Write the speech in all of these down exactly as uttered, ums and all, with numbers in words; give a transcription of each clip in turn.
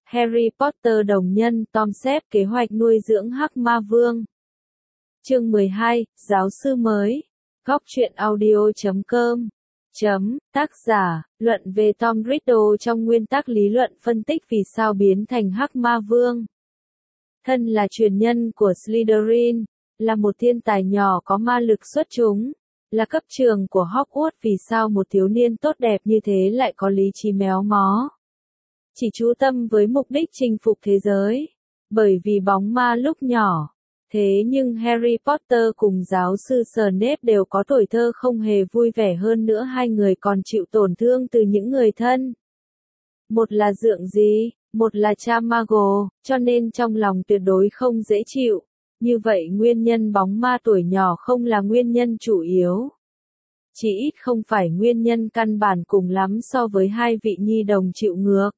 Harry Potter đồng nhân Tom xếp kế hoạch nuôi dưỡng Hắc Ma Vương. Chương mười hai, Giáo sư mới. Góc truyện audio chấm com. Chấm, tác giả, luận về Tom Riddle trong nguyên tắc lý luận phân tích vì sao biến thành Hắc Ma Vương. Thân là truyền nhân của Slytherin, là một thiên tài nhỏ có ma lực xuất chúng, là cấp trường của Hogwarts, vì sao một thiếu niên tốt đẹp như thế lại có lý trí méo mó. Chỉ chú tâm với mục đích chinh phục thế giới, bởi vì bóng ma lúc nhỏ. Thế nhưng Harry Potter cùng giáo sư Snape đều có tuổi thơ không hề vui vẻ, hơn nữa hai người còn chịu tổn thương từ những người thân. Một là dượng dí, một là cha Mago, cho nên trong lòng tuyệt đối không dễ chịu. Như vậy nguyên nhân bóng ma tuổi nhỏ không là nguyên nhân chủ yếu. Chỉ ít không phải nguyên nhân căn bản, cùng lắm so với hai vị nhi đồng chịu ngược.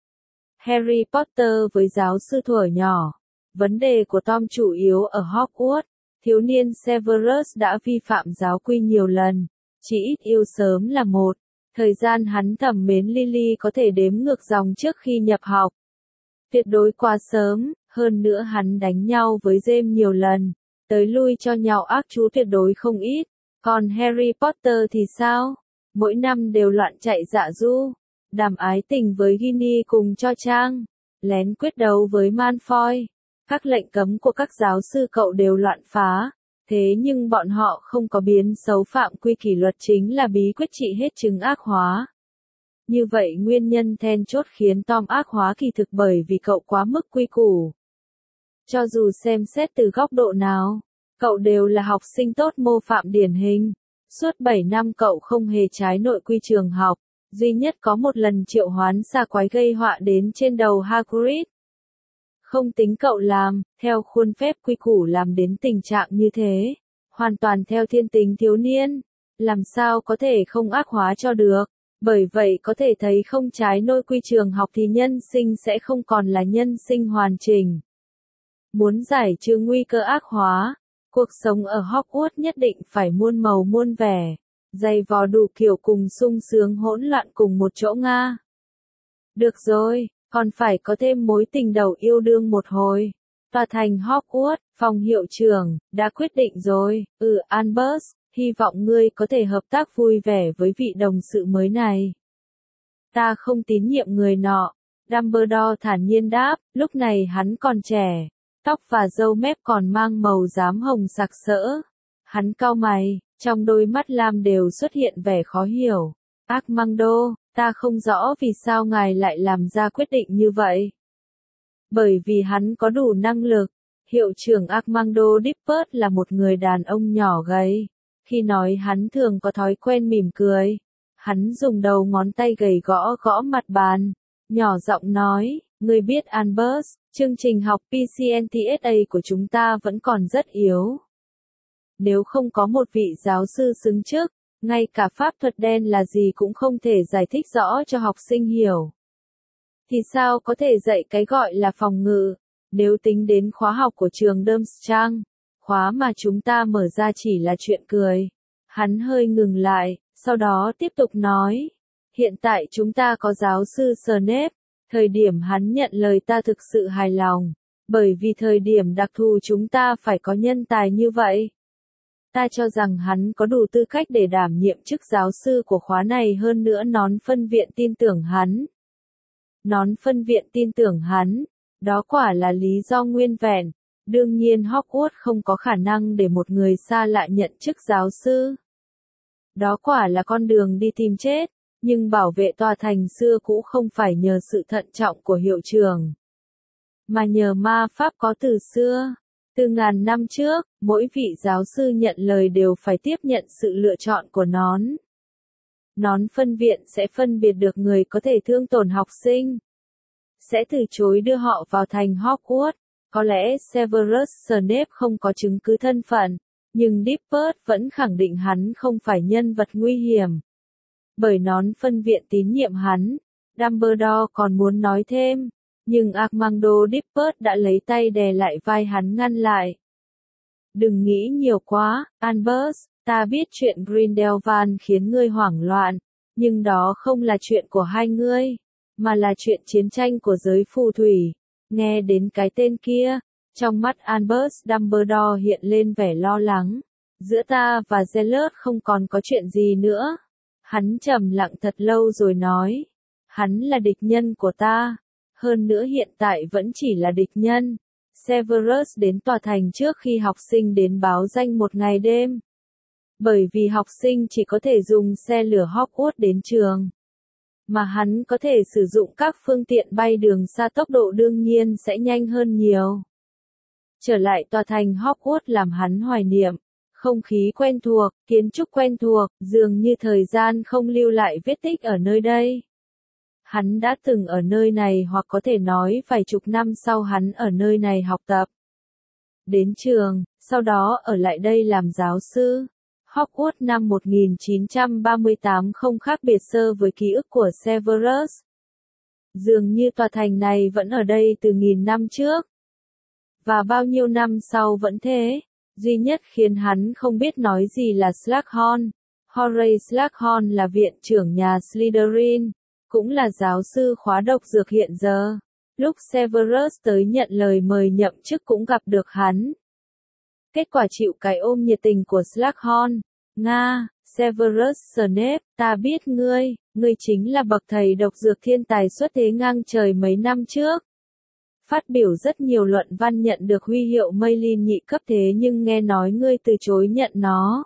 Harry Potter với giáo sư thuở nhỏ. Vấn đề của Tom chủ yếu ở Hogwarts. Thiếu niên Severus đã vi phạm giáo quy nhiều lần. Chỉ ít yêu sớm là một. Thời gian hắn thầm mến Lily có thể đếm ngược dòng trước khi nhập học. Tuyệt đối quá sớm. Hơn nữa hắn đánh nhau với James nhiều lần. Tới lui cho nhau ác chú tuyệt đối không ít. Còn Harry Potter thì sao? Mỗi năm đều loạn chạy dạ du. Đàm ái tình với Ginny cùng Cho Chang. Lén quyết đấu với Malfoy. Các lệnh cấm của các giáo sư cậu đều loạn phá. Thế nhưng bọn họ không có biến xấu phạm quy kỷ luật, chính là bí quyết trị hết chứng ác hóa. Như vậy nguyên nhân then chốt khiến Tom ác hóa kỳ thực bởi vì cậu quá mức quy củ. Cho dù xem xét từ góc độ nào, cậu đều là học sinh tốt mô phạm điển hình. Suốt bảy năm cậu không hề trái nội quy trường học, duy nhất có một lần triệu hoán xà quái gây họa đến trên đầu Hagrid. Không tính cậu làm, theo khuôn phép quy củ làm đến tình trạng như thế, hoàn toàn theo thiên tính thiếu niên, làm sao có thể không ác hóa cho được, bởi vậy có thể thấy không trái nội quy trường học thì nhân sinh sẽ không còn là nhân sinh hoàn chỉnh. Muốn giải trừ nguy cơ ác hóa, cuộc sống ở Hogwarts nhất định phải muôn màu muôn vẻ, dày vò đủ kiểu cùng sung sướng hỗn loạn cùng một chỗ nga. Được rồi, còn phải có thêm mối tình đầu yêu đương một hồi. Tòa thành Hogwarts, phòng hiệu trưởng, đã quyết định rồi. Ừ, Albus, hy vọng ngươi có thể hợp tác vui vẻ với vị đồng sự mới này. Ta không tín nhiệm người nọ. Dumbledore thản nhiên đáp, lúc này hắn còn trẻ. Tóc và râu mép còn mang màu xám hồng sặc sỡ. Hắn cau mày, trong đôi mắt lam đều xuất hiện vẻ khó hiểu. Armando, ta không rõ vì sao ngài lại làm ra quyết định như vậy. Bởi vì hắn có đủ năng lực. Hiệu trưởng Armando Dippert là một người đàn ông nhỏ gầy. Khi nói hắn thường có thói quen mỉm cười. Hắn dùng đầu ngón tay gầy gõ gõ mặt bàn. Nhỏ giọng nói, ngươi biết Albus, chương trình học pê xê en tê ét a của chúng ta vẫn còn rất yếu. Nếu không có một vị giáo sư xứng chức, ngay cả pháp thuật đen là gì cũng không thể giải thích rõ cho học sinh hiểu. Thì sao có thể dạy cái gọi là phòng ngự, nếu tính đến khóa học của trường Durmstrang, khóa mà chúng ta mở ra chỉ là chuyện cười. Hắn hơi ngừng lại, sau đó tiếp tục nói, hiện tại chúng ta có giáo sư Snape, thời điểm hắn nhận lời ta thực sự hài lòng, bởi vì thời điểm đặc thù chúng ta phải có nhân tài như vậy. Ta cho rằng hắn có đủ tư cách để đảm nhiệm chức giáo sư của khóa này, hơn nữa nón phân viện tin tưởng hắn. Nón phân viện tin tưởng hắn, đó quả là lý do nguyên vẹn. Đương nhiên Hogwarts không có khả năng để một người xa lạ nhận chức giáo sư. Đó quả là con đường đi tìm chết, nhưng bảo vệ tòa thành xưa cũ không phải nhờ sự thận trọng của hiệu trưởng, mà nhờ ma pháp có từ xưa. Từ ngàn năm trước, mỗi vị giáo sư nhận lời đều phải tiếp nhận sự lựa chọn của nón. Nón phân viện sẽ phân biệt được người có thể thương tổn học sinh, sẽ từ chối đưa họ vào thành Hogwarts. Có lẽ Severus Snape không có chứng cứ thân phận, nhưng Dippert vẫn khẳng định hắn không phải nhân vật nguy hiểm. Bởi nón phân viện tín nhiệm hắn, Dumbledore còn muốn nói thêm. Nhưng Armando Dippert đã lấy tay đè lại vai hắn, ngăn lại. Đừng nghĩ nhiều quá, Albus, ta biết chuyện Grindelwald khiến ngươi hoảng loạn, nhưng đó không là chuyện của hai ngươi. mà là chuyện chiến tranh của giới phù thủy. Nghe đến cái tên kia, trong mắt Albus Dumbledore hiện lên vẻ lo lắng. Giữa ta và Zealot không còn có chuyện gì nữa. Hắn trầm lặng thật lâu rồi nói. Hắn là địch nhân của ta. Hơn nữa hiện tại vẫn chỉ là địch nhân. Severus đến tòa thành trước khi học sinh đến báo danh một ngày đêm. Bởi vì học sinh chỉ có thể dùng xe lửa Hogwarts đến trường. Mà hắn có thể sử dụng các phương tiện bay đường xa, tốc độ đương nhiên sẽ nhanh hơn nhiều. Trở lại tòa thành Hogwarts làm hắn hoài niệm. Không khí quen thuộc, kiến trúc quen thuộc, dường như thời gian không lưu lại vết tích ở nơi đây. Hắn đã từng ở nơi này, hoặc có thể nói vài chục năm sau hắn ở nơi này học tập. Đến trường, sau đó ở lại đây làm giáo sư. Hogwarts năm một nghìn chín trăm ba mươi tám không khác biệt sơ với ký ức của Severus. Dường như tòa thành này vẫn ở đây từ nghìn năm trước. Và bao nhiêu năm sau vẫn thế. Duy nhất khiến hắn không biết nói gì là Slughorn. Horace Slughorn là viện trưởng nhà Slytherin, cũng là giáo sư khóa độc dược hiện giờ. Lúc Severus tới nhận lời mời nhậm chức cũng gặp được hắn. Kết quả chịu cái ôm nhiệt tình của Slughorn. Nga, Severus Snape, ta biết ngươi, ngươi chính là bậc thầy độc dược thiên tài xuất thế ngang trời mấy năm trước. Phát biểu rất nhiều luận văn nhận được huy hiệu Merlin nhị cấp, thế nhưng nghe nói ngươi từ chối nhận nó.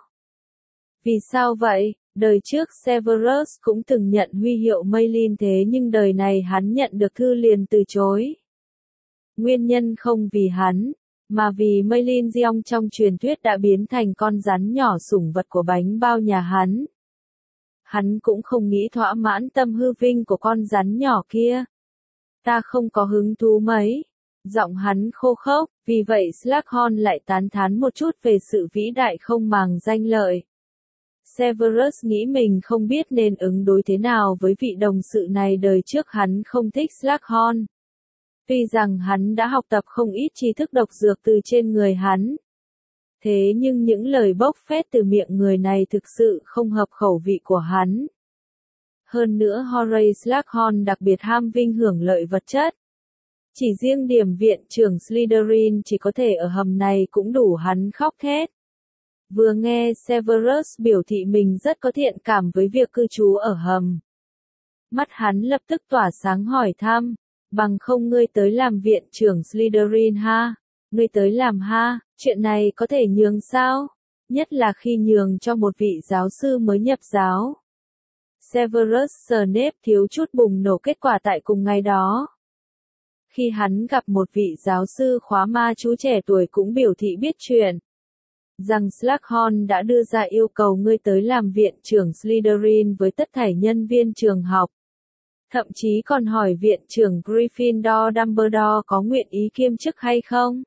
Vì sao vậy? Đời trước Severus cũng từng nhận huy hiệu Merlin, thế nhưng đời này hắn nhận được thư liền từ chối. Nguyên nhân không vì hắn, mà vì Merlin Jeong trong truyền thuyết đã biến thành con rắn nhỏ sủng vật của bánh bao nhà hắn. Hắn cũng không nghĩ thỏa mãn tâm hư vinh của con rắn nhỏ kia. Ta không có hứng thú mấy. Giọng hắn khô khốc, vì vậy Slughorn lại tán thán một chút về sự vĩ đại không màng danh lợi. Severus nghĩ mình không biết nên ứng đối thế nào với vị đồng sự này, đời trước hắn không thích Slughorn. Tuy rằng hắn đã học tập không ít tri thức độc dược từ trên người hắn. Thế nhưng những lời bốc phét từ miệng người này thực sự không hợp khẩu vị của hắn. Hơn nữa Horace Slughorn đặc biệt ham vinh hưởng lợi vật chất. Chỉ riêng điểm viện trưởng Slytherin chỉ có thể ở hầm này cũng đủ hắn khóc thét. Vừa nghe Severus biểu thị mình rất có thiện cảm với việc cư trú ở hầm. Mắt hắn lập tức tỏa sáng hỏi thăm, bằng không ngươi tới làm viện trưởng Slytherin ha? Ngươi tới làm ha, chuyện này có thể nhường sao? Nhất là khi nhường cho một vị giáo sư mới nhập giáo. Severus Snape thiếu chút bùng nổ kết quả tại cùng ngày đó. Khi hắn gặp một vị giáo sư khóa ma chú trẻ tuổi cũng biểu thị biết chuyện. Rằng Slughorn đã đưa ra yêu cầu ngươi tới làm viện trưởng Slytherin với tất thảy nhân viên trường học. Thậm chí còn hỏi viện trưởng Gryffindor Dumbledore có nguyện ý kiêm chức hay không.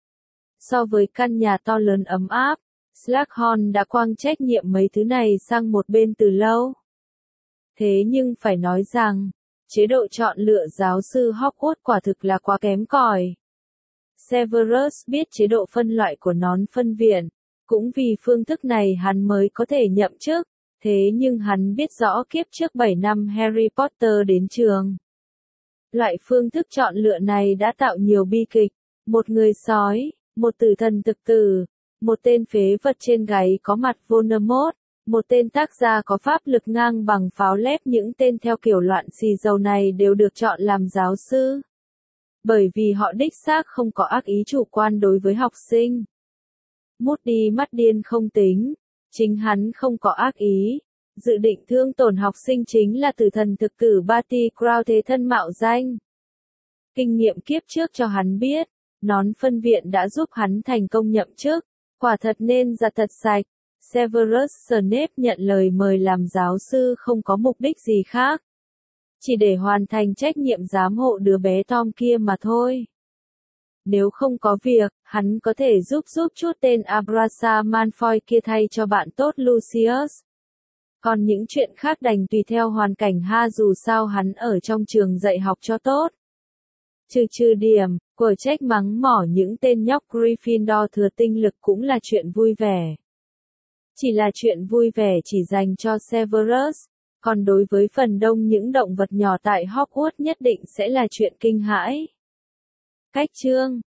So với căn nhà to lớn ấm áp, Slughorn đã quăng trách nhiệm mấy thứ này sang một bên từ lâu. Thế nhưng phải nói rằng, chế độ chọn lựa giáo sư Hogwarts quả thực là quá kém cỏi. Severus biết chế độ phân loại của nón phân viện, cũng vì phương thức này hắn mới có thể nhậm chức, thế nhưng hắn biết rõ kiếp trước bảy năm Harry Potter đến trường. Loại phương thức chọn lựa này đã tạo nhiều bi kịch, một người sói, một tử thần thực tử, một tên phế vật trên gáy có mặt Voldemort, một tên tác gia có pháp lực ngang bằng pháo lép. Những tên theo kiểu loạn xì dầu này đều được chọn làm giáo sư. Bởi vì họ đích xác không có ác ý chủ quan đối với học sinh. Moody mắt điên không tính, chính hắn không có ác ý. Dự định thương tổn học sinh chính là tử thần thực tử Barty Crouch thế thân mạo danh. Kinh nghiệm kiếp trước cho hắn biết, nón phân viện đã giúp hắn thành công nhậm chức, quả thật nên ra thật sạch. Severus Snape nhận lời mời làm giáo sư không có mục đích gì khác. Chỉ để hoàn thành trách nhiệm giám hộ đứa bé Tom kia mà thôi. Nếu không có việc, hắn có thể giúp giúp chút tên Abrasa Malfoy kia thay cho bạn tốt Lucius. Còn những chuyện khác đành tùy theo hoàn cảnh ha, dù sao hắn ở trong trường dạy học cho tốt. Trừ trừ điểm, của trách mắng mỏ những tên nhóc Gryffindor thừa tinh lực cũng là chuyện vui vẻ. Chỉ là chuyện vui vẻ chỉ dành cho Severus, còn đối với phần đông những động vật nhỏ tại Hogwarts nhất định sẽ là chuyện kinh hãi. Cách chương